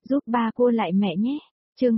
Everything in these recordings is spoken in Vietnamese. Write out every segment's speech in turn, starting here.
Giúp ba cua lại mẹ nhé. Chương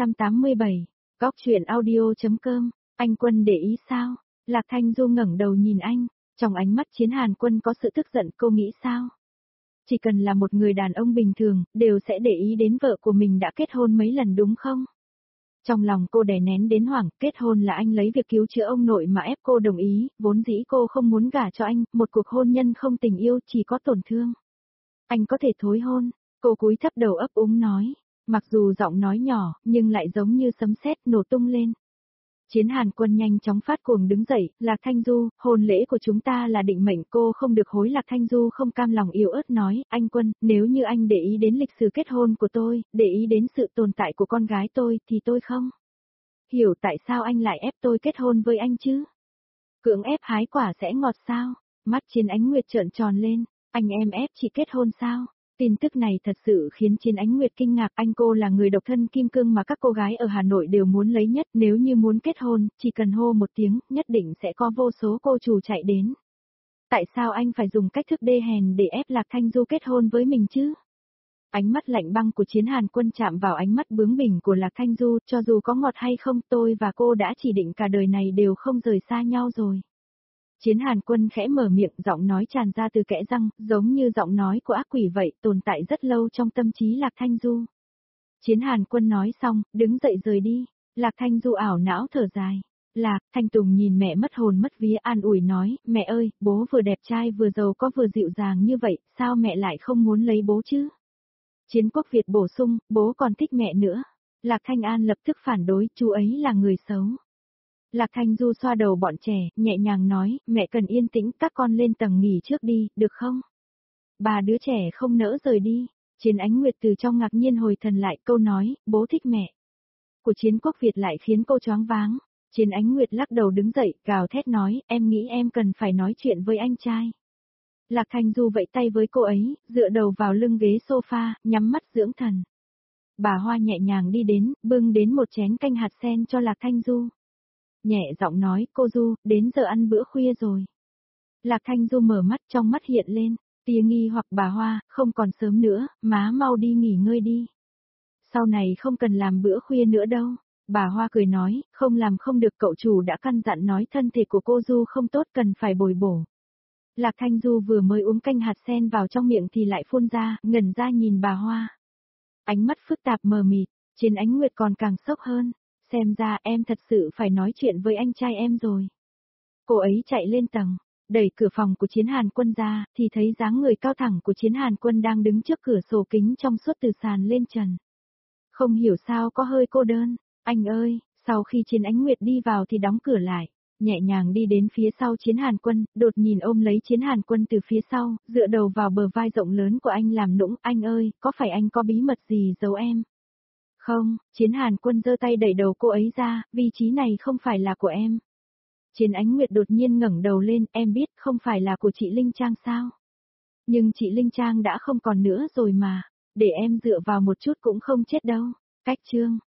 287. Góc truyện audio.com. Anh Quân để ý sao? Lạc Thanh Du ngẩng đầu nhìn anh, trong ánh mắt Chiến Hàn Quân có sự tức giận, cô nghĩ sao? Chỉ cần là một người đàn ông bình thường, đều sẽ để ý đến vợ của mình đã kết hôn mấy lần đúng không? Trong lòng cô đè nén đến hoảng, kết hôn là anh lấy việc cứu chữa ông nội mà ép cô đồng ý, vốn dĩ cô không muốn gả cho anh, một cuộc hôn nhân không tình yêu chỉ có tổn thương. Anh có thể thối hôn, cô cúi thấp đầu ấp úng nói, mặc dù giọng nói nhỏ, nhưng lại giống như sấm sét nổ tung lên. Chiến Hàn Quân nhanh chóng phát cuồng đứng dậy, Lạc Thanh Du, hôn lễ của chúng ta là định mệnh, cô không được hối. Lạc Thanh Du không cam lòng yếu ớt nói, anh Quân, nếu như anh để ý đến lịch sử kết hôn của tôi, để ý đến sự tồn tại của con gái tôi, thì tôi không hiểu tại sao anh lại ép tôi kết hôn với anh chứ? Cưỡng ép hái quả sẽ ngọt sao? Mắt Chiến Ánh Nguyệt trợn tròn lên, anh em ép chị kết hôn sao? Tin tức này thật sự khiến Chiến Ánh Nguyệt kinh ngạc, cô là người độc thân kim cương mà các cô gái ở Hà Nội đều muốn lấy nhất, nếu như muốn kết hôn, chỉ cần hô một tiếng, nhất định sẽ có vô số cô chủ chạy đến. Tại sao anh phải dùng cách thức đê hèn để ép Lạc Thanh Du kết hôn với mình chứ? Ánh mắt lạnh băng của Chiến Hàn Quân chạm vào ánh mắt bướng bỉnh của Lạc Thanh Du, cho dù có ngọt hay không, tôi và cô đã chỉ định cả đời này đều không rời xa nhau rồi. Chiến Hàn Quân khẽ mở miệng, giọng nói tràn ra từ kẽ răng, giống như giọng nói của ác quỷ vậy, tồn tại rất lâu trong tâm trí Lạc Thanh Du. Chiến Hàn Quân nói xong, đứng dậy rời đi. Lạc Thanh Du ảo não thở dài. Lạc Thanh Tùng nhìn mẹ mất hồn mất vía an ủi nói, mẹ ơi, bố vừa đẹp trai vừa giàu có vừa dịu dàng như vậy, sao mẹ lại không muốn lấy bố chứ? Chiến Quốc Việt bổ sung, bố còn thích mẹ nữa. Lạc Thanh An lập tức phản đối, chú ấy là người xấu. Lạc Thanh Du xoa đầu bọn trẻ, nhẹ nhàng nói, mẹ cần yên tĩnh, các con lên tầng nghỉ trước đi, được không? Ba đứa trẻ không nỡ rời đi. Chiến Ánh Nguyệt từ trong ngạc nhiên hồi thần lại, câu nói, bố thích mẹ của Chiến Quốc Việt lại khiến cô choáng váng. Chiến Ánh Nguyệt lắc đầu đứng dậy, gào thét nói, em nghĩ em cần phải nói chuyện với anh trai. Lạc Thanh Du vẫy tay với cô ấy, dựa đầu vào lưng ghế sofa, nhắm mắt dưỡng thần. Bà Hoa nhẹ nhàng đi đến, bưng đến một chén canh hạt sen cho Lạc Thanh Du. Nhẹ giọng nói, cô Du, đến giờ ăn bữa khuya rồi. Lạc Thanh Du mở mắt, trong mắt hiện lên tia nghi hoặc. Bà Hoa, không còn sớm nữa, má mau đi nghỉ ngơi đi. Sau này không cần làm bữa khuya nữa đâu. Bà Hoa cười nói, không làm không được, cậu chủ đã căn dặn nói thân thể của cô Du không tốt, cần phải bồi bổ. Lạc Thanh Du vừa mới uống canh hạt sen vào trong miệng thì lại phun ra, ngẩn ra nhìn bà Hoa. Ánh mắt phức tạp mờ mịt, Chiến Ánh Nguyệt còn càng sốc hơn. Xem ra em thật sự phải nói chuyện với anh trai em rồi. Cô ấy chạy lên tầng, đẩy cửa phòng của Chiến Hàn Quân ra, thì thấy dáng người cao thẳng của Chiến Hàn Quân đang đứng trước cửa sổ kính trong suốt từ sàn lên trần. Không hiểu sao có hơi cô đơn. Anh ơi, sau khi Chiến Ánh Nguyệt đi vào thì đóng cửa lại, nhẹ nhàng đi đến phía sau Chiến Hàn Quân, đột nhìn ôm lấy Chiến Hàn Quân từ phía sau, dựa đầu vào bờ vai rộng lớn của anh làm nũng, anh ơi, có phải anh có bí mật gì giấu em? Không, Chiến Hàn Quân giơ tay đẩy đầu cô ấy ra, vị trí này không phải là của em. Chiến Ánh Nguyệt đột nhiên ngẩng đầu lên, em biết không phải là của chị Linh Trang sao? Nhưng chị Linh Trang đã không còn nữa rồi mà, để em dựa vào một chút cũng không chết đâu. Cách chương